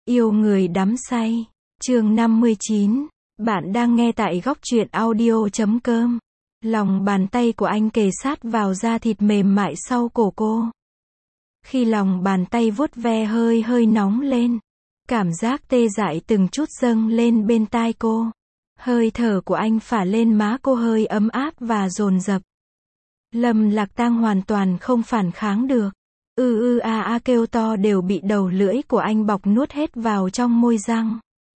Yêu người đắm say. Chương 59. Bạn đang nghe tại góc truyện audio.com. Lòng bàn tay của anh kề sát vào da thịt mềm mại sau cổ cô. Khi lòng bàn tay vuốt ve hơi hơi nóng lên, cảm giác tê dại từng chút dâng lên bên tai cô. Hơi thở của anh phả lên má cô hơi ấm áp và dồn dập. Lâm Lạc Tang hoàn toàn không phản kháng được. Kêu to đều bị đầu lưỡi của anh bọc nuốt hết vào trong môi răng.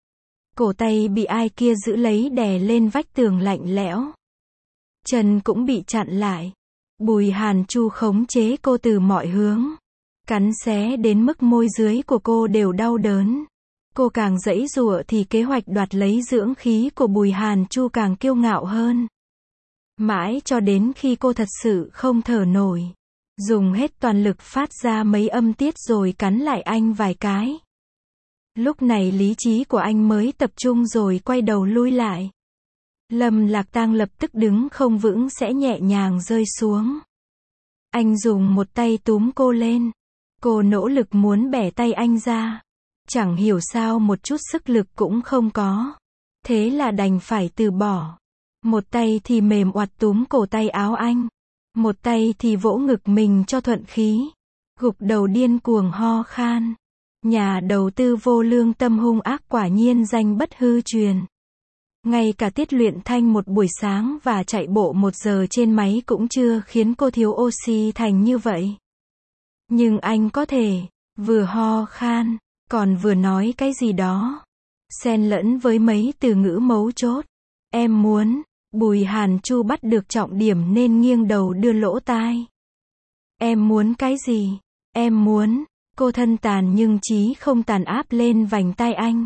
Cổ tay bị ai kia giữ lấy đè lên vách tường lạnh lẽo. Chân cũng bị chặn lại. Bùi Hàn Chu khống chế cô từ mọi hướng. Cắn xé đến mức môi dưới của cô đều đau đớn. Cô càng giãy giụa thì kế hoạch đoạt lấy dưỡng khí của Bùi Hàn Chu càng kiêu ngạo hơn. Mãi cho đến khi cô thật sự không thở nổi. Dùng hết toàn lực phát ra mấy âm tiết rồi cắn lại anh vài cái. Lúc này lý trí của anh mới tập trung rồi quay đầu lui lại. Lâm Lạc Tang lập tức đứng không vững sẽ nhẹ nhàng rơi xuống. Anh dùng một tay túm cô lên. Cô nỗ lực muốn bẻ tay anh ra. Chẳng hiểu sao một chút sức lực cũng không có. Thế là đành phải từ bỏ. Một tay thì mềm oặt túm cổ tay áo anh. Một tay thì vỗ ngực mình cho thuận khí. Gục đầu điên cuồng ho khan. Nhà đầu tư vô lương tâm hung ác quả nhiên danh bất hư truyền. Ngay cả tiết luyện thanh một buổi sáng và chạy bộ 1 giờ trên máy cũng chưa khiến cô thiếu oxy thành như vậy. Nhưng anh có thể, vừa ho khan, còn vừa nói cái gì đó. Xen lẫn với mấy từ ngữ mấu chốt. Em muốn. Bùi Hàn Chu bắt được trọng điểm nên nghiêng đầu đưa lỗ tai. Em muốn cái gì? Em muốn. Cô thân tàn nhưng chí không tàn áp lên vành tai anh.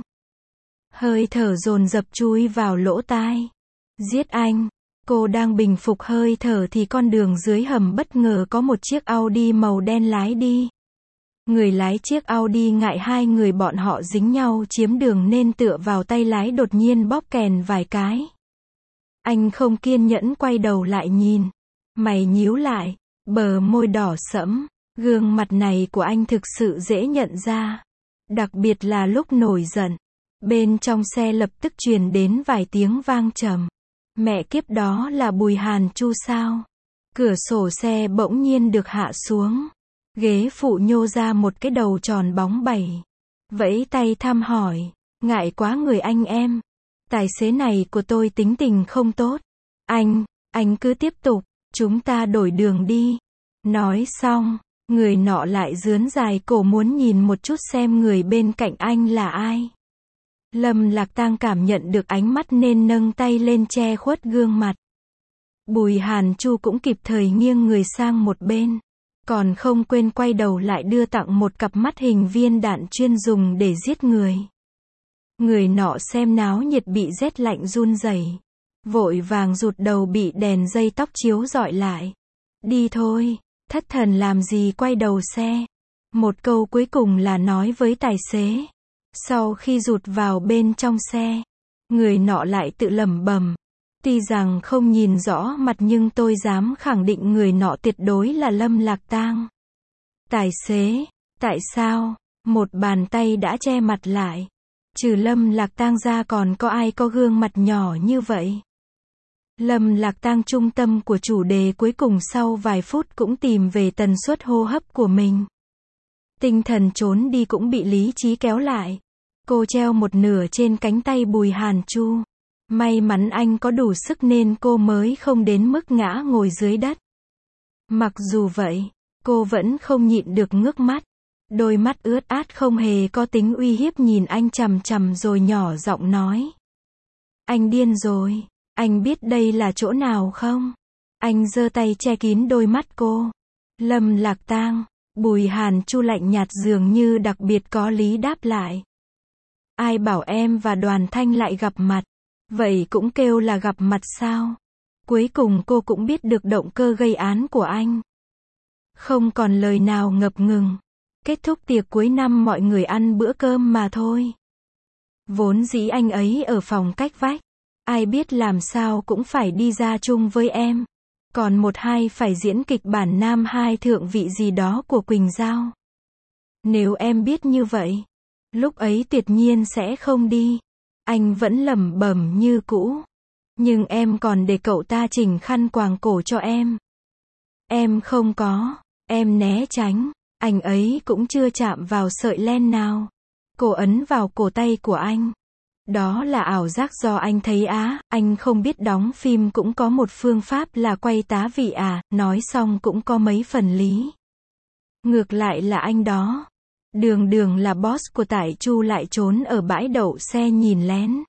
Hơi thở dồn dập chui vào lỗ tai. Giết anh. Cô đang bình phục hơi thở thì con đường dưới hầm bất ngờ có một chiếc Audi màu đen lái đi. Người lái chiếc Audi ngại hai người bọn họ dính nhau chiếm đường nên tựa vào tay lái đột nhiên bóp kèn vài cái. Anh không kiên nhẫn quay đầu lại nhìn. Mày nhíu lại, bờ môi đỏ sẫm, gương mặt này của anh thực sự dễ nhận ra. Đặc biệt là lúc nổi giận. Bên trong xe lập tức truyền đến vài tiếng vang trầm. Mẹ kiếp, đó là Bùi Hàn Chu sao? Cửa sổ xe bỗng nhiên được hạ xuống. Ghế phụ nhô ra một cái đầu tròn bóng bẩy. Vẫy tay thăm hỏi. Ngại quá người anh em. Tài xế này của tôi tính tình không tốt. Anh cứ tiếp tục, chúng ta đổi đường đi. Nói xong, người nọ lại rướn dài cổ muốn nhìn một chút xem người bên cạnh anh là ai. Lâm Lạc Tang cảm nhận được ánh mắt nên nâng tay lên che khuất gương mặt. Bùi Hàn Chu cũng kịp thời nghiêng người sang một bên. Còn không quên quay đầu lại đưa tặng một cặp mắt hình viên đạn chuyên dùng để giết người. Người nọ xem náo nhiệt bị rét lạnh run rẩy, vội vàng rụt đầu bị đèn dây tóc chiếu rọi lại. Đi thôi, thất thần làm gì quay đầu xe. Một câu cuối cùng là nói với tài xế. Sau khi rụt vào bên trong xe, người nọ lại tự lẩm bẩm. Tuy rằng không nhìn rõ mặt nhưng tôi dám khẳng định người nọ tuyệt đối là Lâm Lạc Tang. Tài xế, tại sao? Một bàn tay đã che mặt lại. Trừ Lâm Lạc Tang ra còn có ai có gương mặt nhỏ như vậy? Lâm Lạc Tang trung tâm của chủ đề cuối cùng sau vài phút cũng tìm về tần suất hô hấp của mình. Tinh thần trốn đi cũng bị lý trí kéo lại. Cô treo một nửa trên cánh tay Bùi Hàn Chu. May mắn anh có đủ sức nên cô mới không đến mức ngã ngồi dưới đất. Mặc dù vậy, cô vẫn không nhịn được ngước mắt. Đôi mắt ướt át không hề có tính uy hiếp nhìn anh chằm chằm rồi nhỏ giọng nói. Anh điên rồi, anh biết đây là chỗ nào không? Anh giơ tay che kín đôi mắt cô. Lâm Lạc Tang, Bùi Hàn Chu lạnh nhạt dường như đặc biệt có lý đáp lại. Ai bảo em và Đoàn Thanh lại gặp mặt? Vậy cũng kêu là gặp mặt sao? Cuối cùng cô cũng biết được động cơ gây án của anh. Không còn lời nào ngập ngừng. Kết thúc tiệc cuối năm mọi người ăn bữa cơm mà thôi. Vốn dĩ anh ấy ở phòng cách vách. Ai biết làm sao cũng phải đi ra chung với em. Còn 1-2 phải diễn kịch bản nam 2 thượng vị gì đó của Quỳnh Giao. Nếu em biết như vậy, Lúc ấy tuyệt nhiên sẽ không đi. Anh vẫn lẩm bẩm như cũ. Nhưng em còn để cậu ta chỉnh khăn quàng cổ cho em. Em không có. Em né tránh. Anh ấy cũng chưa chạm vào sợi len nào. Cô ấn vào cổ tay của anh. Đó là ảo giác do anh thấy á, anh không biết đóng phim cũng có một phương pháp là quay tá vị à, nói xong cũng có mấy phần lý. Ngược lại là anh đó. Đường đường là boss của Tải Chu lại trốn ở bãi đậu xe nhìn lén.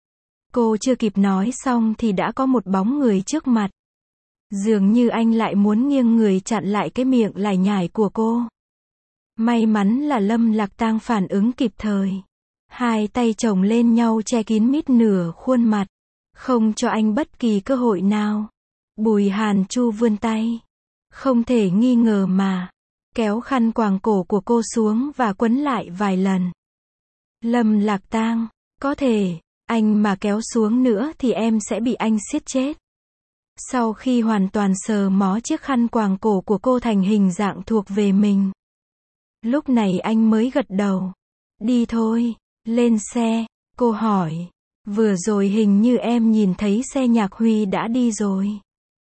Cô chưa kịp nói xong thì đã có một bóng người trước mặt. Dường như anh lại muốn nghiêng người chặn lại cái miệng lải nhải của cô. May mắn là Lâm Lạc Tang phản ứng kịp thời. Hai tay chồng lên nhau che kín mít nửa khuôn mặt. Không cho anh bất kỳ cơ hội nào. Bùi Hàn Chu vươn tay. Không thể nghi ngờ mà. Kéo khăn quàng cổ của cô xuống và quấn lại vài lần. Lâm Lạc Tang, có thể, anh mà kéo xuống nữa thì em sẽ bị anh siết chết. Sau khi hoàn toàn sờ mó chiếc khăn quàng cổ của cô thành hình dạng thuộc về mình. Lúc này anh mới gật đầu. Đi thôi, lên xe, cô hỏi. Vừa rồi hình như em nhìn thấy xe Nhạc Huy đã đi rồi.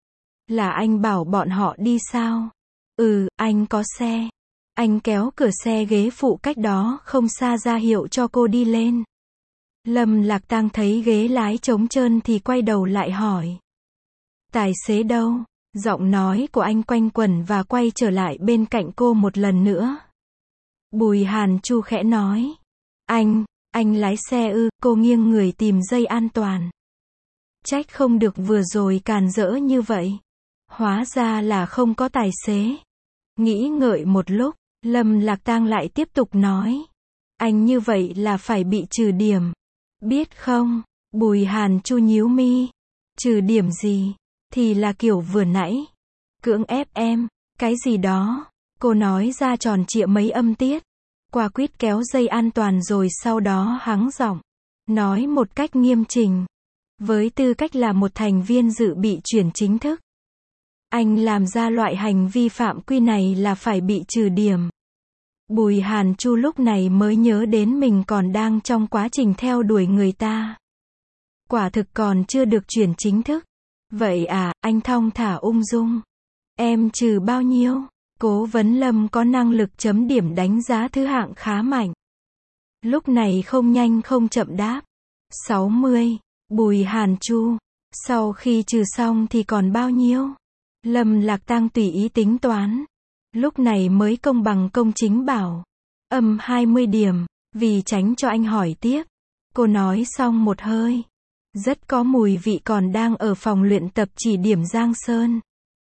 Là anh bảo bọn họ đi sao? Ừ, anh có xe. Anh kéo cửa xe ghế phụ cách đó không xa ra hiệu cho cô đi lên. Lâm Lạc Tang thấy ghế lái trống trơn thì quay đầu lại hỏi. Tài xế đâu? Giọng nói của anh quanh quẩn và quay trở lại bên cạnh cô một lần nữa. Bùi Hàn Chu khẽ nói. Anh lái xe ư? Cô nghiêng người tìm dây an toàn. Trách không được vừa rồi càn rỡ như vậy. Hóa ra là không có tài xế. Nghĩ ngợi một lúc, Lâm Lạc Tang lại tiếp tục nói. Anh như vậy là phải bị trừ điểm. Biết không? Bùi Hàn Chu nhíu mi. Trừ điểm gì? Thì là kiểu vừa nãy. Cưỡng ép em. Cái gì đó. Cô nói ra tròn trịa mấy âm tiết. Quả quyết kéo dây an toàn rồi sau đó hắng giọng. Nói một cách nghiêm chỉnh. Với tư cách là một thành viên dự bị chuyển chính thức. Anh làm ra loại hành vi phạm quy này là phải bị trừ điểm. Bùi Hàn Chu lúc này mới nhớ đến mình còn đang trong quá trình theo đuổi người ta. Quả thực còn chưa được chuyển chính thức. Vậy à, anh thong thả ung dung. Em trừ bao nhiêu? Cố vấn Lâm có năng lực chấm điểm đánh giá thứ hạng khá mạnh. Lúc này không nhanh không chậm đáp. 60. Bùi Hàn Chu. Sau khi trừ xong thì còn bao nhiêu? Lâm Lạc Tang tùy ý tính toán. Lúc này mới công bằng công chính bảo. 20 điểm, vì tránh cho anh hỏi tiếp. Cô nói xong một hơi. Rất có mùi vị còn đang ở phòng luyện tập chỉ điểm Giang Sơn.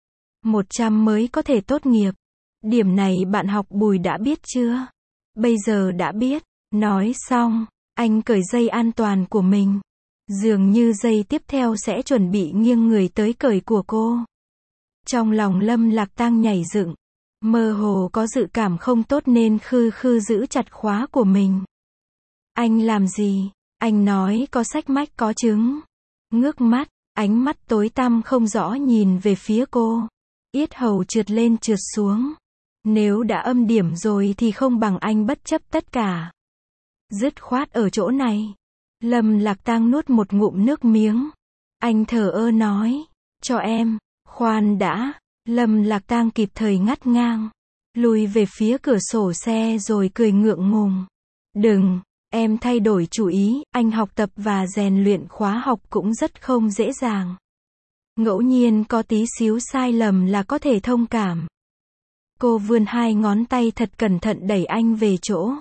100 mới có thể tốt nghiệp. Điểm này bạn học Bùi đã biết chưa? Bây giờ đã biết. Nói xong, anh cởi dây an toàn của mình. Dường như giây tiếp theo sẽ chuẩn bị nghiêng người tới cởi của cô. Trong lòng Lâm Lạc Tang nhảy dựng. Mơ hồ có dự cảm không tốt nên khư khư giữ chặt khóa của mình. Anh làm gì? Anh nói có sách mách có chứng. Ngước mắt, ánh mắt tối tăm không rõ nhìn về phía cô. Yết hầu trượt lên trượt xuống. Nếu đã âm điểm rồi thì không bằng anh bất chấp tất cả. Dứt khoát ở chỗ này. Lâm Lạc Tang nuốt một ngụm nước miếng. Anh thở ơ nói. Cho em. Khoan đã. Lâm Lạc Tang kịp thời ngắt ngang. Lùi về phía cửa sổ xe rồi cười ngượng ngùng. Đừng. Em thay đổi chủ ý. Anh học tập và rèn luyện khóa học cũng rất không dễ dàng. Ngẫu nhiên có tí xíu sai lầm là có thể thông cảm. Cô vươn hai ngón tay thật cẩn thận đẩy anh về chỗ.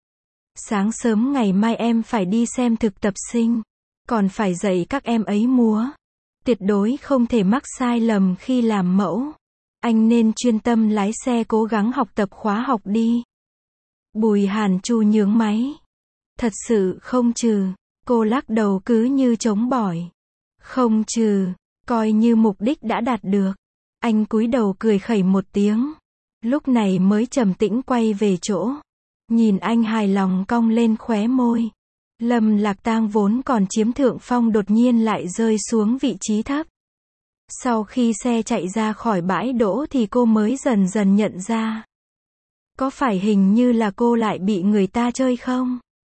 Sáng sớm ngày mai em phải đi xem thực tập sinh. Còn phải dạy các em ấy múa. Tuyệt đối không thể mắc sai lầm khi làm mẫu. Anh nên chuyên tâm lái xe cố gắng học tập khóa học đi. Bùi Hàn Chu nhướng máy. Thật sự không trừ. Cô lắc đầu cứ như chống bỏi. Không trừ. Coi như mục đích đã đạt được. Anh cúi đầu cười khẩy một tiếng. Lúc này mới trầm tĩnh quay về chỗ. Nhìn anh hài lòng cong lên khóe môi. Lâm Lạc Tang vốn còn chiếm thượng phong đột nhiên lại rơi xuống vị trí thấp. Sau khi xe chạy ra khỏi bãi đỗ thì cô mới dần dần nhận ra. Có phải hình như là cô lại bị người ta chơi không?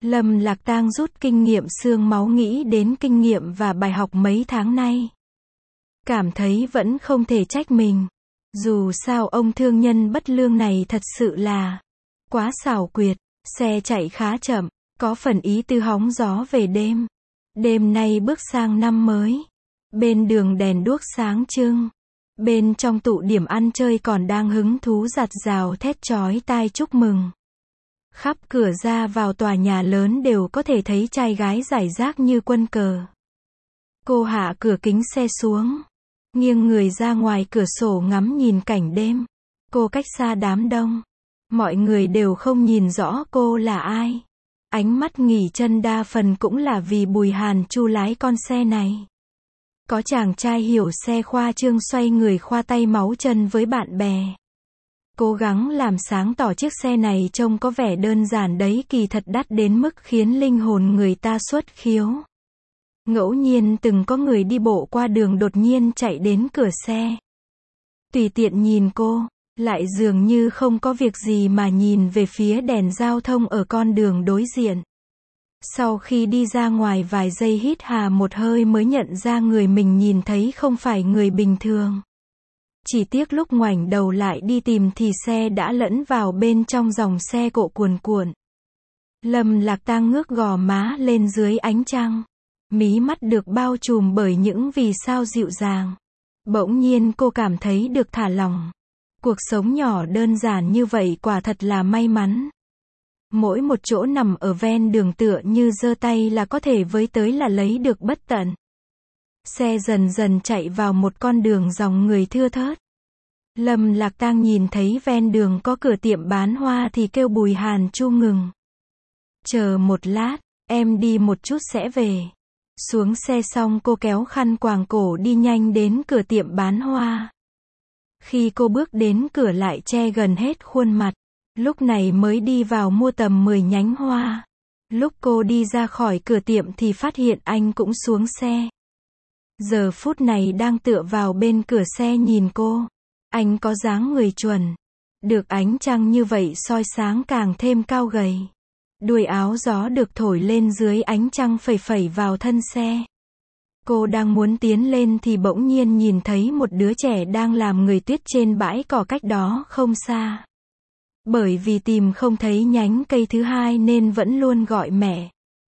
Lâm Lạc Tang rút kinh nghiệm xương máu, nghĩ đến kinh nghiệm và bài học mấy tháng nay. Cảm thấy vẫn không thể trách mình. Dù sao ông thương nhân bất lương này thật sự là quá xảo quyệt. Xe chạy khá chậm, có phần ý tư hóng gió về đêm. Đêm nay bước sang năm mới. Bên đường đèn đuốc sáng trưng. Bên trong tụ điểm ăn chơi còn đang hứng thú rạt rào thét chói tai chúc mừng. Khắp cửa ra vào tòa nhà lớn đều có thể thấy trai gái rải rác như quân cờ. Cô hạ cửa kính xe xuống, nghiêng người ra ngoài cửa sổ ngắm nhìn cảnh đêm. Cô cách xa đám đông. Mọi người đều không nhìn rõ cô là ai. Ánh mắt nghỉ chân đa phần cũng là vì Bùi Hàn Chu lái con xe này. Có chàng trai hiểu xe khoa trương xoay người khoa tay máu chân với bạn bè. Cố gắng làm sáng tỏ chiếc xe này trông có vẻ đơn giản đấy, kỳ thật đắt đến mức khiến linh hồn người ta xuất khiếu. Ngẫu nhiên từng có người đi bộ qua đường đột nhiên chạy đến cửa xe. Tùy tiện nhìn cô, lại dường như không có việc gì mà nhìn về phía đèn giao thông ở con đường đối diện. Sau khi đi ra ngoài vài giây hít hà một hơi mới nhận ra người mình nhìn thấy không phải người bình thường. Chỉ tiếc lúc ngoảnh đầu lại đi tìm thì xe đã lẫn vào bên trong dòng xe cộ cuồn cuộn. Lâm Lạc Tang ngước gò má lên dưới ánh trăng. Mí mắt được bao trùm bởi những vì sao dịu dàng. Bỗng nhiên cô cảm thấy được thả lỏng. Cuộc sống nhỏ đơn giản như vậy quả thật là may mắn. Mỗi một chỗ nằm ở ven đường tựa như giơ tay là có thể với tới là lấy được bất tận. Xe dần dần chạy vào một con đường dòng người thưa thớt. Lâm Lạc Tang nhìn thấy ven đường có cửa tiệm bán hoa thì kêu Bùi Hàn Chu ngừng. Chờ một lát, em đi một chút sẽ về. Xuống xe xong cô kéo khăn quàng cổ đi nhanh đến cửa tiệm bán hoa. Khi cô bước đến cửa lại che gần hết khuôn mặt. Lúc này mới đi vào mua tầm 10 nhánh hoa. Lúc cô đi ra khỏi cửa tiệm thì phát hiện anh cũng xuống xe. Giờ phút này đang tựa vào bên cửa xe nhìn cô. Anh có dáng người chuẩn. Được ánh trăng như vậy soi sáng càng thêm cao gầy. Đuôi áo gió được thổi lên dưới ánh trăng phẩy phẩy vào thân xe. Cô đang muốn tiến lên thì bỗng nhiên nhìn thấy một đứa trẻ đang làm người tuyết trên bãi cỏ cách đó không xa. Bởi vì tìm không thấy nhánh cây thứ hai nên vẫn luôn gọi mẹ.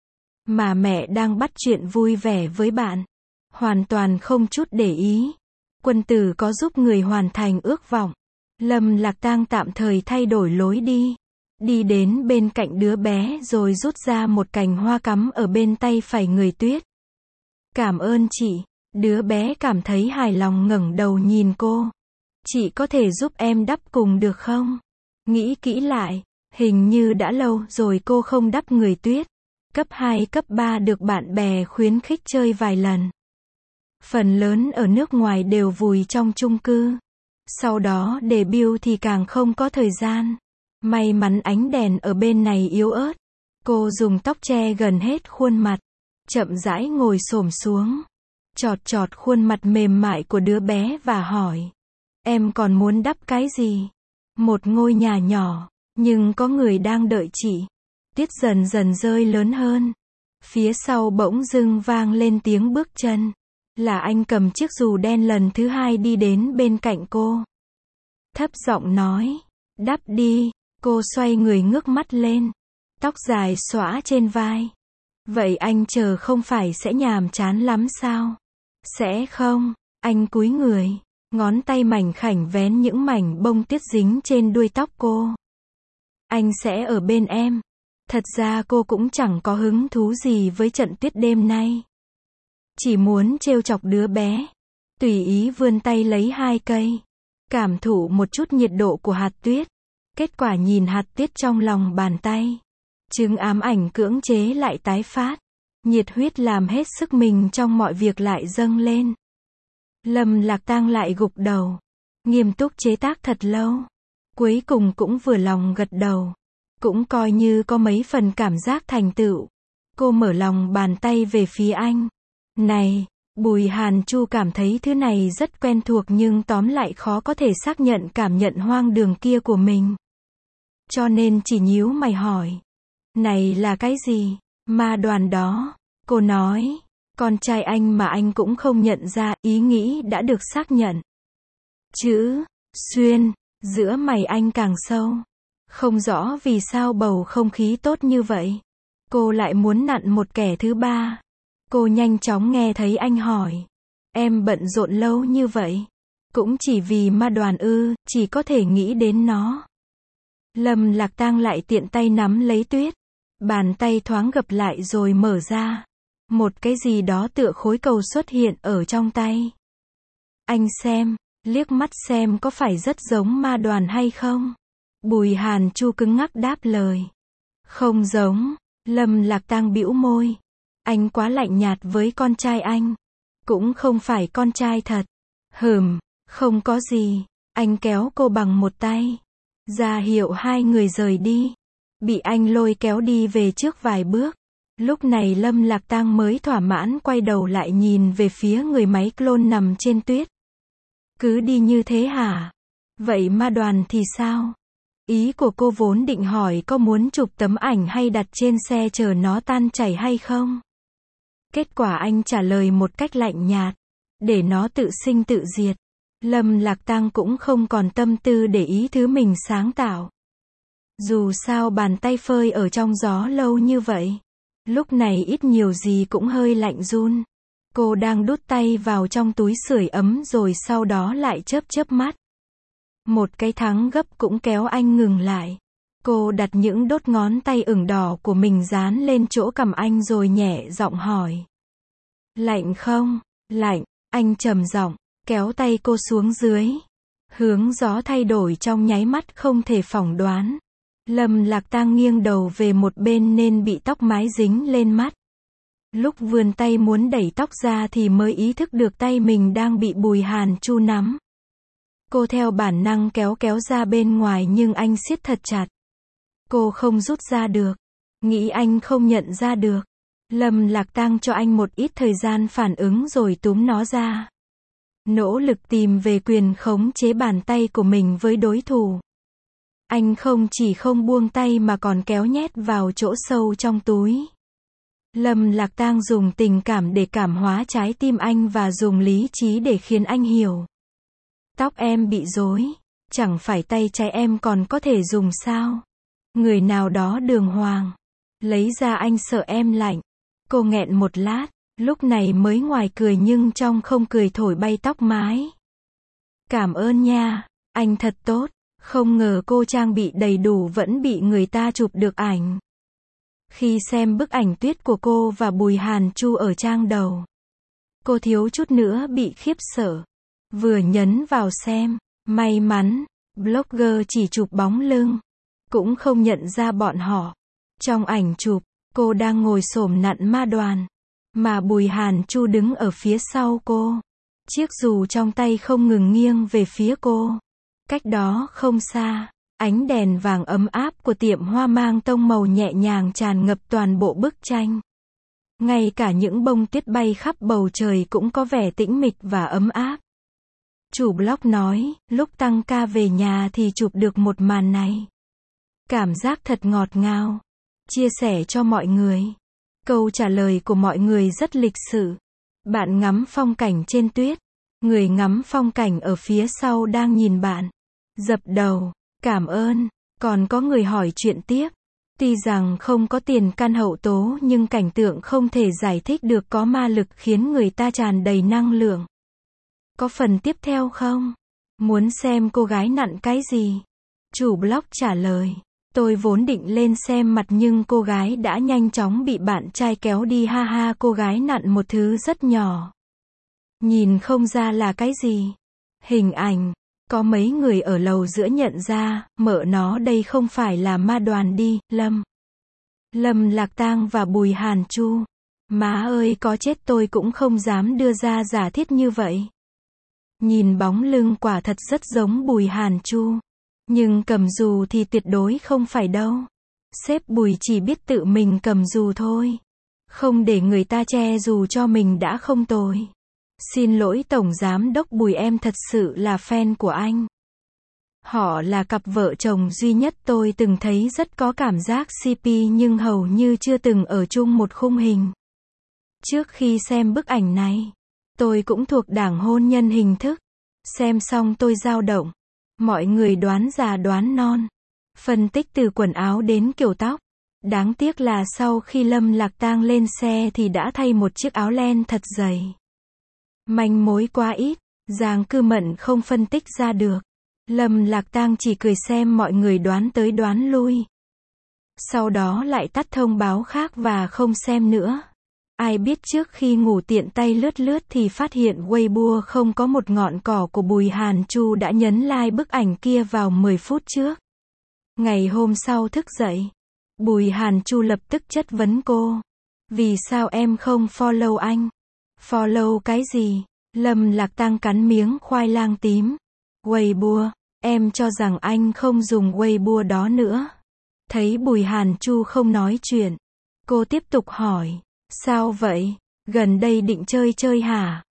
Mà mẹ đang bắt chuyện vui vẻ với bạn. Hoàn toàn không chút để ý. Quân tử có giúp người hoàn thành ước vọng. Lâm Lạc Tang tạm thời thay đổi lối đi. Đi đến bên cạnh đứa bé rồi rút ra một cành hoa cắm ở bên tay phải người tuyết. Cảm ơn chị. Đứa bé cảm thấy hài lòng ngẩng đầu nhìn cô. Chị có thể giúp em đắp cùng được không? Nghĩ kỹ lại, hình như đã lâu rồi cô không đắp người tuyết. Cấp 2, cấp 3 được bạn bè khuyến khích chơi vài lần. Phần lớn ở nước ngoài đều vùi trong chung cư. Sau đó debut thì càng không có thời gian. May mắn ánh đèn ở bên này yếu ớt. Cô dùng tóc che gần hết khuôn mặt. Chậm rãi ngồi xổm xuống. Chọt chọt khuôn mặt mềm mại của đứa bé và hỏi. Em còn muốn đắp cái gì? Một ngôi nhà nhỏ. Nhưng có người đang đợi chị. Tuyết dần dần rơi lớn hơn. Phía sau bỗng dưng vang lên tiếng bước chân. Là anh cầm chiếc dù đen lần thứ hai đi đến bên cạnh cô. Thấp giọng nói. Đắp đi. Cô xoay người ngước mắt lên. Tóc dài xõa trên vai. Vậy anh chờ không phải sẽ nhàm chán lắm sao? Sẽ không. Anh cúi người. Ngón tay mảnh khảnh vén những mảnh bông tuyết dính trên đuôi tóc cô. Anh sẽ ở bên em. Thật ra cô cũng chẳng có hứng thú gì với trận tuyết đêm nay. Chỉ muốn trêu chọc đứa bé. Tùy ý vươn tay lấy 2 cây. Cảm thụ một chút nhiệt độ của hạt tuyết. Kết quả nhìn hạt tuyết trong lòng bàn tay. Chứng ám ảnh cưỡng chế lại tái phát. Nhiệt huyết làm hết sức mình trong mọi việc lại dâng lên. Lâm Lạc Tang lại gục đầu. Nghiêm túc chế tác thật lâu. Cuối cùng cũng vừa lòng gật đầu. Cũng coi như có mấy phần cảm giác thành tựu. Cô mở lòng bàn tay về phía anh. Này, Bùi Hàn Chu cảm thấy thứ này rất quen thuộc nhưng tóm lại khó có thể xác nhận cảm nhận hoang đường kia của mình. Cho nên chỉ nhíu mày hỏi. Này là cái gì? Ma đoàn đó. Cô nói. Con trai anh mà anh cũng không nhận ra, ý nghĩ đã được xác nhận. Chữ xuyên giữa mày anh càng sâu. Không rõ vì sao bầu không khí tốt như vậy. Cô lại muốn nặn một kẻ thứ ba. Cô nhanh chóng nghe thấy anh hỏi. Em bận rộn lâu như vậy. Cũng chỉ vì ma đoàn ư, chỉ có thể nghĩ đến nó. Lâm Lạc Tang lại tiện tay nắm lấy Tuyết. Bàn tay thoáng gập lại rồi mở ra. Một cái gì đó tựa khối cầu xuất hiện ở trong tay. Anh xem, liếc mắt xem có phải rất giống ma đoàn hay không? Bùi Hàn Chu cứng ngắc đáp lời. Không giống. Lâm Lạc Tang bĩu môi. Anh quá lạnh nhạt với con trai anh. Cũng không phải con trai thật. Không có gì. Anh kéo cô bằng một tay. Ra hiệu hai người rời đi. Bị anh lôi kéo đi về trước vài bước. Lúc này Lâm Lạc Tang mới thỏa mãn quay đầu lại nhìn về phía người máy clone nằm trên tuyết. Cứ đi như thế hả? Vậy ma đoàn thì sao? Ý của cô vốn định hỏi có muốn chụp tấm ảnh hay đặt trên xe chờ nó tan chảy hay không? Kết quả anh trả lời một cách lạnh nhạt. Để nó tự sinh tự diệt. Lâm Lạc Tang cũng không còn tâm tư để ý thứ mình sáng tạo. Dù sao bàn tay phơi ở trong gió lâu như vậy. Lúc này ít nhiều gì cũng hơi lạnh run. Cô đang đút tay vào trong túi sưởi ấm rồi sau đó lại chớp mắt. Một cái thắng gấp cũng kéo anh ngừng lại. Cô đặt những đốt ngón tay ửng đỏ của mình dán lên chỗ cằm anh rồi nhẹ giọng hỏi. Lạnh không? Lạnh, anh trầm giọng, kéo tay cô xuống dưới. Hướng gió thay đổi trong nháy mắt không thể phỏng đoán. Lâm Lạc Tang nghiêng đầu về một bên nên bị tóc mái dính lên mắt. Lúc vươn tay muốn đẩy tóc ra thì mới ý thức được tay mình đang bị Bùi Hàn Chu nắm. Cô theo bản năng kéo ra bên ngoài nhưng anh siết thật chặt. Cô không rút ra được. Nghĩ anh không nhận ra được. Lâm Lạc Tang cho anh một ít thời gian phản ứng rồi túm nó ra. Nỗ lực tìm về quyền khống chế bàn tay của mình với đối thủ. Anh không chỉ không buông tay mà còn kéo nhét vào chỗ sâu trong túi. Lâm Lạc Tang dùng tình cảm để cảm hóa trái tim anh và dùng lý trí để khiến anh hiểu. Tóc em bị rối, chẳng phải tay trái em còn có thể dùng sao? Người nào đó đường hoàng. Lấy ra anh sợ em lạnh. Cô nghẹn một lát, lúc này mới ngoài cười nhưng trong không cười thổi bay tóc mái. Cảm ơn nha, anh thật tốt. Không ngờ cô trang bị đầy đủ vẫn bị người ta chụp được ảnh. Khi xem bức ảnh tuyết của cô và Bùi Hàn Chu ở trang đầu, cô thiếu chút nữa bị khiếp sợ. Vừa nhấn vào xem, may mắn, blogger chỉ chụp bóng lưng, cũng không nhận ra bọn họ. Trong ảnh chụp, cô đang ngồi xổm nặn ma đoàn, mà Bùi Hàn Chu đứng ở phía sau cô. Chiếc dù trong tay không ngừng nghiêng về phía cô. Cách đó không xa, ánh đèn vàng ấm áp của tiệm hoa mang tông màu nhẹ nhàng tràn ngập toàn bộ bức tranh. Ngay cả những bông tuyết bay khắp bầu trời cũng có vẻ tĩnh mịch và ấm áp. Chủ blog nói, lúc tăng ca về nhà thì chụp được một màn này. Cảm giác thật ngọt ngào. Chia sẻ cho mọi người. Câu trả lời của mọi người rất lịch sự. Bạn ngắm phong cảnh trên tuyết. Người ngắm phong cảnh ở phía sau đang nhìn bạn. Dập đầu, cảm ơn. Còn có người hỏi chuyện tiếp. Tuy rằng không có tiền căn hậu tố nhưng cảnh tượng không thể giải thích được có ma lực khiến người ta tràn đầy năng lượng. Có phần tiếp theo không? Muốn xem cô gái nặn cái gì? Chủ blog trả lời. Tôi vốn định lên xem mặt nhưng cô gái đã nhanh chóng bị bạn trai kéo đi ha ha. Cô gái nặn một thứ rất nhỏ. Nhìn không ra là cái gì. Hình ảnh. Có mấy người ở lầu giữa nhận ra, mợ nó đây không phải là ma đoàn đi, Lâm Lạc Tang và Bùi Hàn Chu. Má ơi có chết tôi cũng không dám đưa ra giả thiết như vậy. Nhìn bóng lưng quả thật rất giống Bùi Hàn Chu. Nhưng cầm dù thì tuyệt đối không phải đâu. Sếp Bùi chỉ biết tự mình cầm dù thôi. Không để người ta che dù cho mình đã không tồi. Xin lỗi Tổng Giám đốc Bùi, em thật sự là fan của anh. Họ là cặp vợ chồng duy nhất tôi từng thấy rất có cảm giác CP nhưng hầu như chưa từng ở chung một khung hình. Trước khi xem bức ảnh này, tôi cũng thuộc đảng hôn nhân hình thức. Xem xong tôi dao động. Mọi người đoán già đoán non. Phân tích từ quần áo đến kiểu tóc. Đáng tiếc là sau khi Lâm Lạc Tang lên xe thì đã thay một chiếc áo len thật dày. Manh mối quá ít, Giang Cư Mận không phân tích ra được. Lâm Lạc Tang chỉ cười xem mọi người đoán tới đoán lui. Sau đó lại tắt thông báo khác và không xem nữa. Ai biết trước khi ngủ tiện tay lướt lướt thì phát hiện Weibo không có một ngọn cỏ của Bùi Hàn Chu đã nhấn like bức ảnh kia vào 10 phút trước. Ngày hôm sau thức dậy, Bùi Hàn Chu lập tức chất vấn cô. Vì sao em không follow anh? Follow cái gì? Lâm Lạc Tang cắn miếng khoai lang tím. Weibo, em cho rằng anh không dùng Weibo đó nữa. Thấy Bùi Hàn Chu không nói chuyện, cô tiếp tục hỏi. Sao vậy? Gần đây định chơi hả?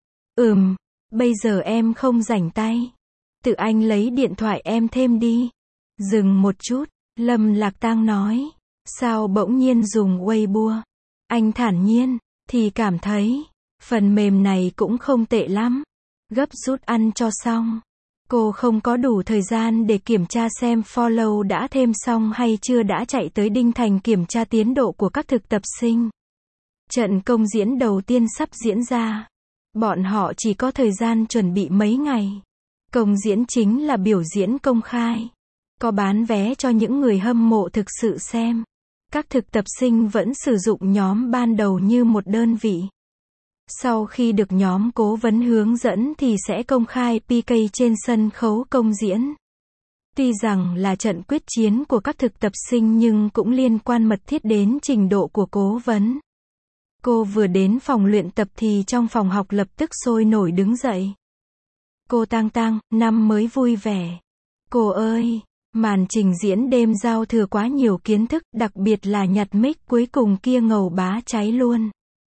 Bây giờ em không rảnh tay. Tự anh lấy điện thoại em thêm đi. Dừng một chút, Lâm Lạc Tang nói. Sao bỗng nhiên dùng Weibo? Anh thản nhiên, thì cảm thấy, phần mềm này cũng không tệ lắm. Gấp rút ăn cho xong. Cô không có đủ thời gian để kiểm tra xem follow đã thêm xong hay chưa đã chạy tới Đinh Thành kiểm tra tiến độ của các thực tập sinh. Trận công diễn đầu tiên sắp diễn ra. Bọn họ chỉ có thời gian chuẩn bị mấy ngày. Công diễn chính là biểu diễn công khai. Có bán vé cho những người hâm mộ thực sự xem. Các thực tập sinh vẫn sử dụng nhóm ban đầu như một đơn vị. Sau khi được nhóm cố vấn hướng dẫn thì sẽ công khai PK trên sân khấu công diễn. Tuy rằng là trận quyết chiến của các thực tập sinh nhưng cũng liên quan mật thiết đến trình độ của cố vấn. Cô vừa đến phòng luyện tập thì trong phòng học lập tức sôi nổi đứng dậy. Cô Tang Tang, năm mới vui vẻ. Cô ơi, màn trình diễn đêm giao thừa quá nhiều kiến thức, đặc biệt là nhặt mic cuối cùng kia ngầu bá cháy luôn.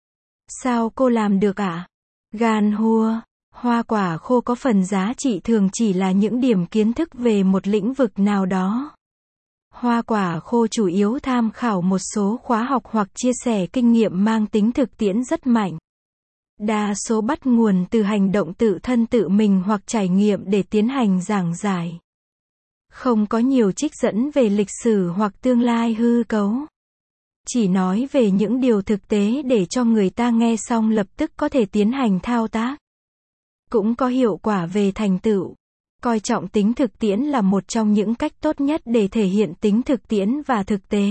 Sao cô làm được ạ? Gan hua, hoa quả khô có phần giá trị thường chỉ là những điểm kiến thức về một lĩnh vực nào đó. Hoa quả khô chủ yếu tham khảo một số khóa học hoặc chia sẻ kinh nghiệm mang tính thực tiễn rất mạnh. Đa số bắt nguồn từ hành động tự thân tự mình hoặc trải nghiệm để tiến hành giảng giải. Không có nhiều trích dẫn về lịch sử hoặc tương lai hư cấu. Chỉ nói về những điều thực tế để cho người ta nghe xong lập tức có thể tiến hành thao tác. Cũng có hiệu quả về thành tựu. Coi trọng tính thực tiễn là một trong những cách tốt nhất để thể hiện tính thực tiễn và thực tế.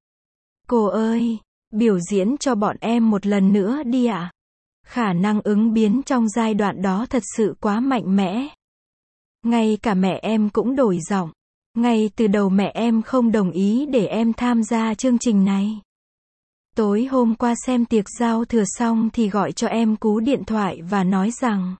Cô ơi, biểu diễn cho bọn em một lần nữa đi ạ. Khả năng ứng biến trong giai đoạn đó thật sự quá mạnh mẽ. Ngay cả mẹ em cũng đổi giọng. Ngay từ đầu mẹ em không đồng ý để em tham gia chương trình này. Tối hôm qua xem tiệc giao thừa xong thì gọi cho em cú điện thoại và nói rằng: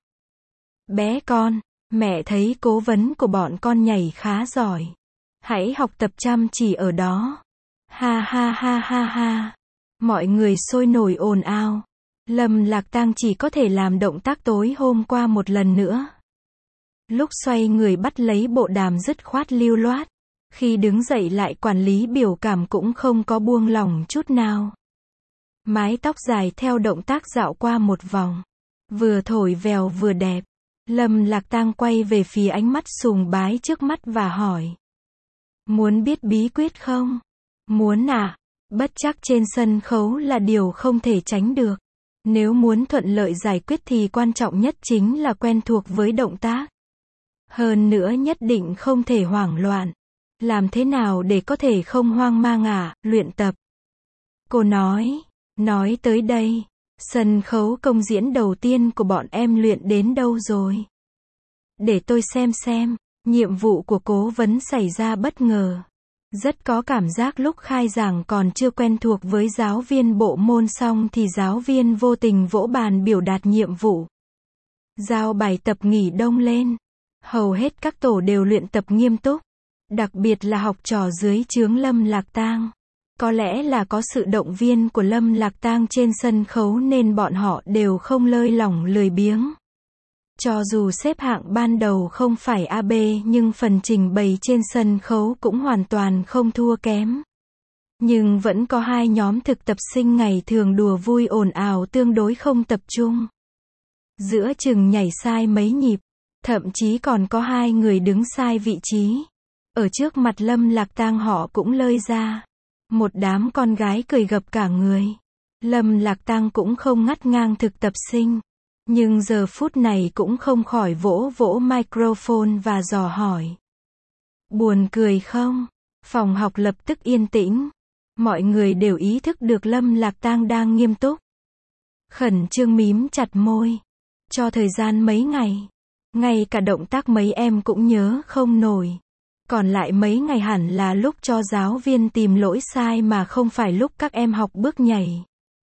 Bé con, mẹ thấy cố vấn của bọn con nhảy khá giỏi. Hãy học tập chăm chỉ ở đó. Ha ha ha ha ha. Mọi người sôi nổi ồn ào. Lâm Lạc Tang chỉ có thể làm động tác tối hôm qua một lần nữa. Lúc xoay người bắt lấy bộ đàm dứt khoát lưu loát. Khi đứng dậy lại quản lý biểu cảm cũng không có buông lỏng chút nào. Mái tóc dài theo động tác dạo qua một vòng. Vừa thổi vèo vừa đẹp. Lâm Lạc Tang quay về phía ánh mắt sùng bái trước mắt và hỏi. Muốn biết bí quyết không? Muốn à? Bất trắc trên sân khấu là điều không thể tránh được. Nếu muốn thuận lợi giải quyết thì quan trọng nhất chính là quen thuộc với động tác. Hơn nữa nhất định không thể hoảng loạn. Làm thế nào để có thể không hoang mang à? Luyện tập. Cô nói tới đây, sân khấu công diễn đầu tiên của bọn em luyện đến đâu rồi? Để tôi xem, nhiệm vụ của cố vấn xảy ra bất ngờ. Rất có cảm giác lúc khai giảng còn chưa quen thuộc với giáo viên bộ môn xong thì giáo viên vô tình vỗ bàn biểu đạt nhiệm vụ. Giao bài tập nghỉ đông lên. Hầu hết các tổ đều luyện tập nghiêm túc. Đặc biệt là học trò dưới trướng Lâm Lạc Tang. Có lẽ là có sự động viên của Lâm Lạc Tang trên sân khấu nên bọn họ đều không lơi lỏng lười biếng. Cho dù xếp hạng ban đầu không phải AB nhưng phần trình bày trên sân khấu cũng hoàn toàn không thua kém. Nhưng vẫn có hai nhóm thực tập sinh ngày thường đùa vui ồn ào tương đối không tập trung. Giữa chừng nhảy sai mấy nhịp, thậm chí còn có hai người đứng sai vị trí. Ở trước mặt Lâm Lạc Tang họ cũng lơi ra. Một đám con gái cười gập cả người. Lâm Lạc Tang cũng không ngắt ngang thực tập sinh. Nhưng giờ phút này cũng không khỏi vỗ vỗ microphone và dò hỏi. Buồn cười không? Phòng học lập tức yên tĩnh. Mọi người đều ý thức được Lâm Lạc Tang đang nghiêm túc. Khẩn trương mím chặt môi. Cho thời gian mấy ngày. Ngay cả động tác mấy em cũng nhớ không nổi. Còn lại mấy ngày hẳn là lúc cho giáo viên tìm lỗi sai mà không phải lúc các em học bước nhảy.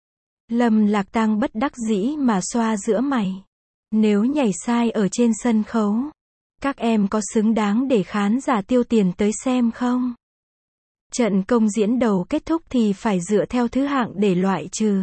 Lâm Lạc Tang bất đắc dĩ mà xoa giữa mày. Nếu nhảy sai ở trên sân khấu, các em có xứng đáng để khán giả tiêu tiền tới xem không? Trận công diễn đầu kết thúc thì phải dựa theo thứ hạng để loại trừ.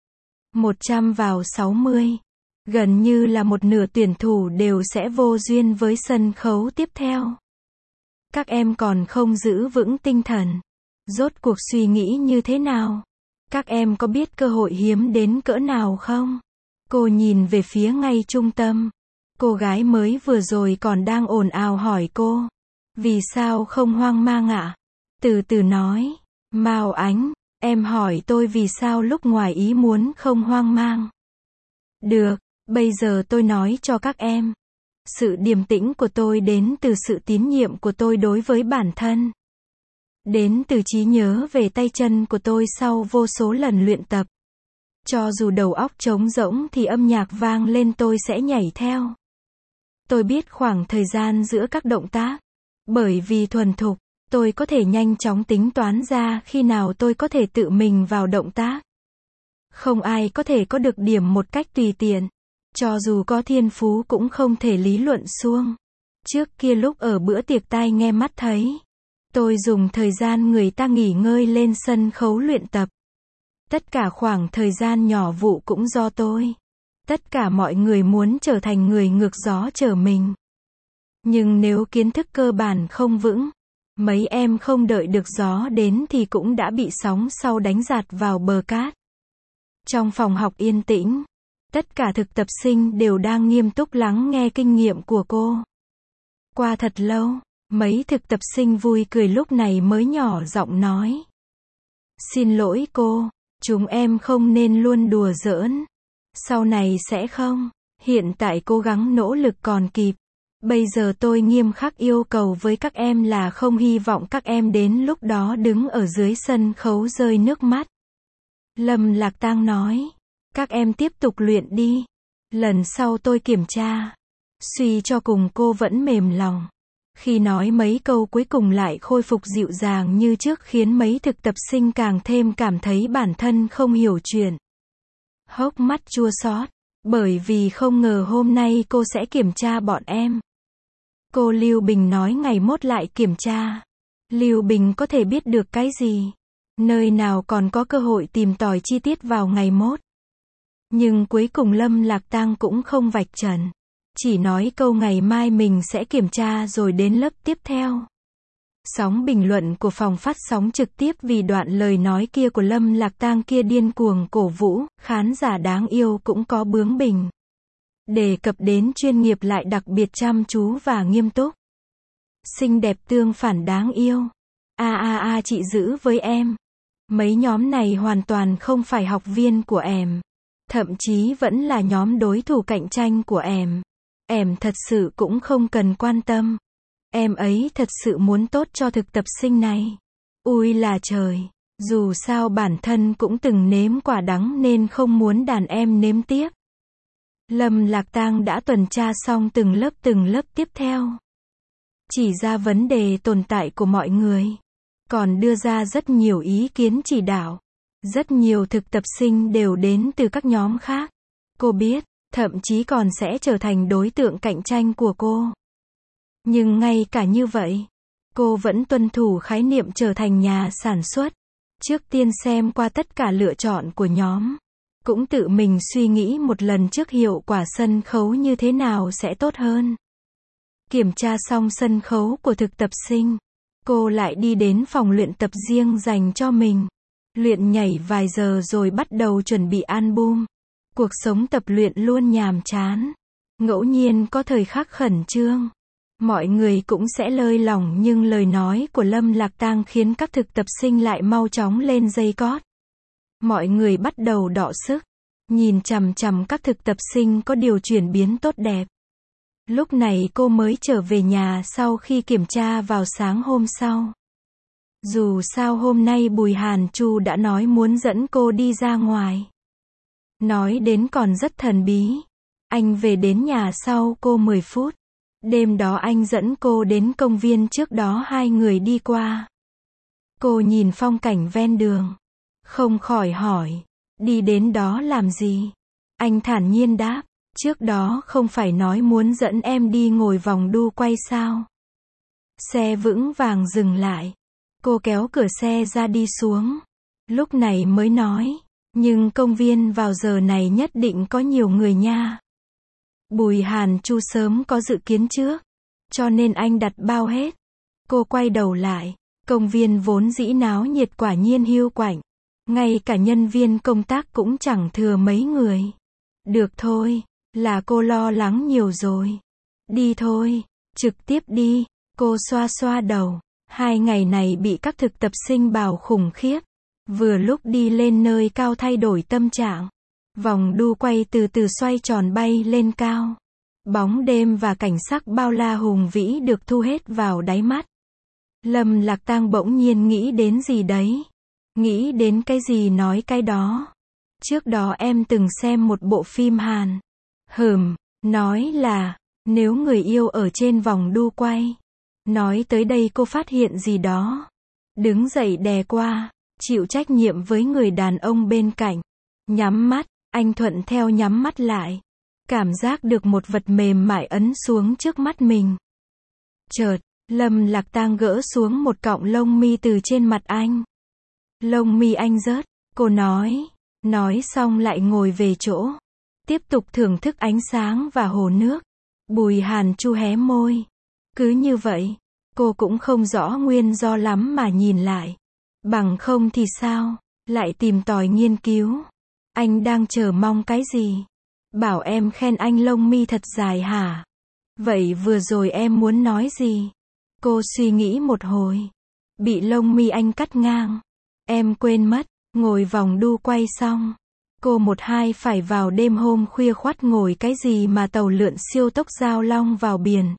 100 vào 60. Gần như là một nửa tuyển thủ đều sẽ vô duyên với sân khấu tiếp theo. Các em còn không giữ vững tinh thần. Rốt cuộc suy nghĩ như thế nào? Các em có biết cơ hội hiếm đến cỡ nào không? Cô nhìn về phía ngay trung tâm. Cô gái mới vừa rồi còn đang ồn ào hỏi cô. Vì sao không hoang mang ạ? Từ từ nói. Mao Ánh, em hỏi tôi vì sao lúc ngoài ý muốn không hoang mang. Được, bây giờ tôi nói cho các em. Sự điềm tĩnh của tôi đến từ sự tín nhiệm của tôi đối với bản thân. Đến từ trí nhớ về tay chân của tôi sau vô số lần luyện tập. Cho dù đầu óc trống rỗng thì âm nhạc vang lên tôi sẽ nhảy theo. Tôi biết khoảng thời gian giữa các động tác. Bởi vì thuần thục, tôi có thể nhanh chóng tính toán ra khi nào tôi có thể tự mình vào động tác. Không ai có thể có được điểm một cách tùy tiện. Cho dù có thiên phú cũng không thể lý luận suông. Trước kia lúc ở bữa tiệc tai nghe mắt thấy. Tôi dùng thời gian người ta nghỉ ngơi lên sân khấu luyện tập. Tất cả khoảng thời gian nhỏ vụ cũng do tôi. Tất cả mọi người muốn trở thành người ngược gió trở mình. Nhưng nếu kiến thức cơ bản không vững, mấy em không đợi được gió đến thì cũng đã bị sóng sau đánh giạt vào bờ cát. Trong phòng học yên tĩnh, tất cả thực tập sinh đều đang nghiêm túc lắng nghe kinh nghiệm của cô. Qua thật lâu, mấy thực tập sinh vui cười lúc này mới nhỏ giọng nói. Xin lỗi cô, chúng em không nên luôn đùa giỡn. Sau này sẽ không, hiện tại cố gắng nỗ lực còn kịp. Bây giờ tôi nghiêm khắc yêu cầu với các em là không hy vọng các em đến lúc đó đứng ở dưới sân khấu rơi nước mắt. Lâm Lạc Tang nói. Các em tiếp tục luyện đi. Lần sau tôi kiểm tra. Suy cho cùng cô vẫn mềm lòng. Khi nói mấy câu cuối cùng lại khôi phục dịu dàng như trước khiến mấy thực tập sinh càng thêm cảm thấy bản thân không hiểu chuyện. Hốc mắt chua xót, bởi vì không ngờ hôm nay cô sẽ kiểm tra bọn em. Cô Lưu Bình nói ngày mốt lại kiểm tra. Lưu Bình có thể biết được cái gì? Nơi nào còn có cơ hội tìm tòi chi tiết vào ngày mốt. Nhưng cuối cùng Lâm Lạc Tang cũng không vạch trần. Chỉ nói câu ngày mai mình sẽ kiểm tra rồi đến lớp tiếp theo. Sóng bình luận của phòng phát sóng trực tiếp vì đoạn lời nói kia của Lâm Lạc Tang kia điên cuồng cổ vũ, khán giả đáng yêu cũng có bướng bỉnh. Đề cập đến chuyên nghiệp lại đặc biệt chăm chú và nghiêm túc. Xinh đẹp tương phản đáng yêu. Chị giữ với em. Mấy nhóm này hoàn toàn không phải học viên của em. Thậm chí vẫn là nhóm đối thủ cạnh tranh của em. Em thật sự cũng không cần quan tâm. Em ấy thật sự muốn tốt cho thực tập sinh này. Ui là trời. Dù sao bản thân cũng từng nếm quả đắng nên không muốn đàn em nếm tiếp. Lâm Lạc Tang đã tuần tra xong từng lớp tiếp theo. Chỉ ra vấn đề tồn tại của mọi người. Còn đưa ra rất nhiều ý kiến chỉ đạo. Rất nhiều thực tập sinh đều đến từ các nhóm khác. Cô biết, thậm chí còn sẽ trở thành đối tượng cạnh tranh của cô. Nhưng ngay cả như vậy, cô vẫn tuân thủ khái niệm trở thành nhà sản xuất. Trước tiên xem qua tất cả lựa chọn của nhóm. cũng tự mình suy nghĩ một lần trước hiệu quả sân khấu như thế nào sẽ tốt hơn. Kiểm tra xong sân khấu của thực tập sinh, cô lại đi đến phòng luyện tập riêng dành cho mình. Luyện nhảy vài giờ rồi bắt đầu chuẩn bị album. Cuộc sống tập luyện luôn nhàm chán. Ngẫu nhiên có thời khắc khẩn trương. Mọi người cũng sẽ lơi lỏng nhưng lời nói của Lâm Lạc Tang khiến các thực tập sinh lại mau chóng lên dây cót. Mọi người bắt đầu đọ sức. Nhìn chằm chằm các thực tập sinh có điều chuyển biến tốt đẹp. Lúc này cô mới trở về nhà sau khi kiểm tra vào sáng hôm sau. Dù sao hôm nay Bùi Hàn Chu đã nói muốn dẫn cô đi ra ngoài. Nói đến còn rất thần bí. Anh về đến nhà sau cô 10 phút. Đêm đó anh dẫn cô đến công viên trước đó hai người đi qua. Cô nhìn phong cảnh ven đường. Không khỏi hỏi, đi đến đó làm gì? Anh thản nhiên đáp, trước đó không phải nói muốn dẫn em đi ngồi vòng đu quay sao? Xe vững vàng dừng lại. Cô kéo cửa xe ra đi xuống. Lúc này mới nói, nhưng công viên vào giờ này nhất định có nhiều người nha. Bùi Hàn Chu sớm có dự kiến trước, cho nên anh đặt bao hết. Cô quay đầu lại, công viên vốn dĩ náo nhiệt quả nhiên hiu quạnh. Ngay cả nhân viên công tác cũng chẳng thừa mấy người. Được thôi, là cô lo lắng nhiều rồi. Đi thôi, trực tiếp đi. Cô xoa xoa đầu. 2 ngày này bị các thực tập sinh bảo khủng khiếp. Vừa lúc đi lên nơi cao thay đổi tâm trạng. Vòng đu quay từ từ xoay tròn bay lên cao. Bóng đêm và cảnh sắc bao la hùng vĩ được thu hết vào đáy mắt. Lâm Lạc Tang bỗng nhiên nghĩ đến gì đấy. Nghĩ đến cái gì nói cái đó. Trước đó em từng xem một bộ phim Hàn. Nói là, nếu người yêu ở trên vòng đu quay. Nói tới đây cô phát hiện gì đó. Đứng dậy đè qua, chịu trách nhiệm với người đàn ông bên cạnh. Nhắm mắt, anh thuận theo nhắm mắt lại. Cảm giác được một vật mềm mại ấn xuống trước mắt mình. Chợt, Lâm Lạc Tang gỡ xuống một cọng lông mi từ trên mặt anh. Lông mi anh rớt, cô nói xong lại ngồi về chỗ. Tiếp tục thưởng thức ánh sáng và hồ nước. Bùi Hàn Chu hé môi. Cứ như vậy, cô cũng không rõ nguyên do lắm mà nhìn lại. Bằng không thì sao, lại tìm tòi nghiên cứu. Anh đang chờ mong cái gì? Bảo em khen anh lông mi thật dài hả? Vậy vừa rồi em muốn nói gì? Cô suy nghĩ một hồi. Bị lông mi anh cắt ngang. Em quên mất, ngồi vòng đu quay xong. Cô một hai phải vào đêm hôm khuya khoắt ngồi cái gì mà tàu lượn siêu tốc giao long vào biển.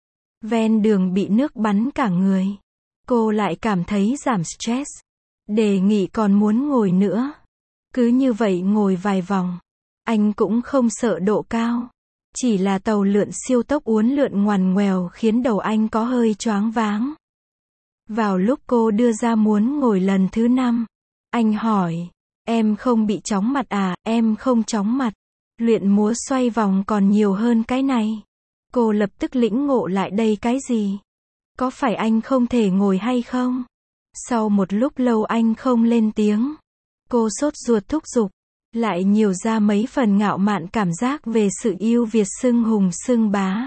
Ven đường bị nước bắn cả người. Cô lại cảm thấy giảm stress. Đề nghị còn muốn ngồi nữa. Cứ như vậy ngồi vài vòng. Anh cũng không sợ độ cao. Chỉ là tàu lượn siêu tốc uốn lượn ngoằn ngoèo khiến đầu anh có hơi choáng váng. Vào lúc cô đưa ra muốn ngồi lần thứ 5, anh hỏi, em không bị chóng mặt à? Em không chóng mặt. Luyện múa xoay vòng còn nhiều hơn cái này. Cô lập tức lĩnh ngộ lại đây cái gì? Có phải anh không thể ngồi hay không? Sau một lúc lâu anh không lên tiếng. Cô sốt ruột thúc giục. Lại nhiều ra mấy phần ngạo mạn cảm giác về sự yêu Việt xưng hùng xưng bá.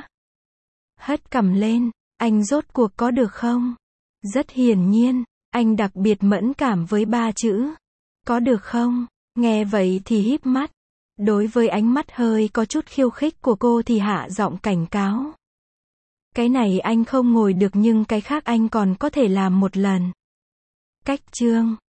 Hất cằm lên, anh rốt cuộc có được không? Rất hiển nhiên, anh đặc biệt mẫn cảm với 3 chữ. Có được không? Nghe vậy thì híp mắt. Đối với ánh mắt hơi có chút khiêu khích của cô thì hạ giọng cảnh cáo. Cái này anh không ngồi được nhưng cái khác anh còn có thể làm một lần. Cách chương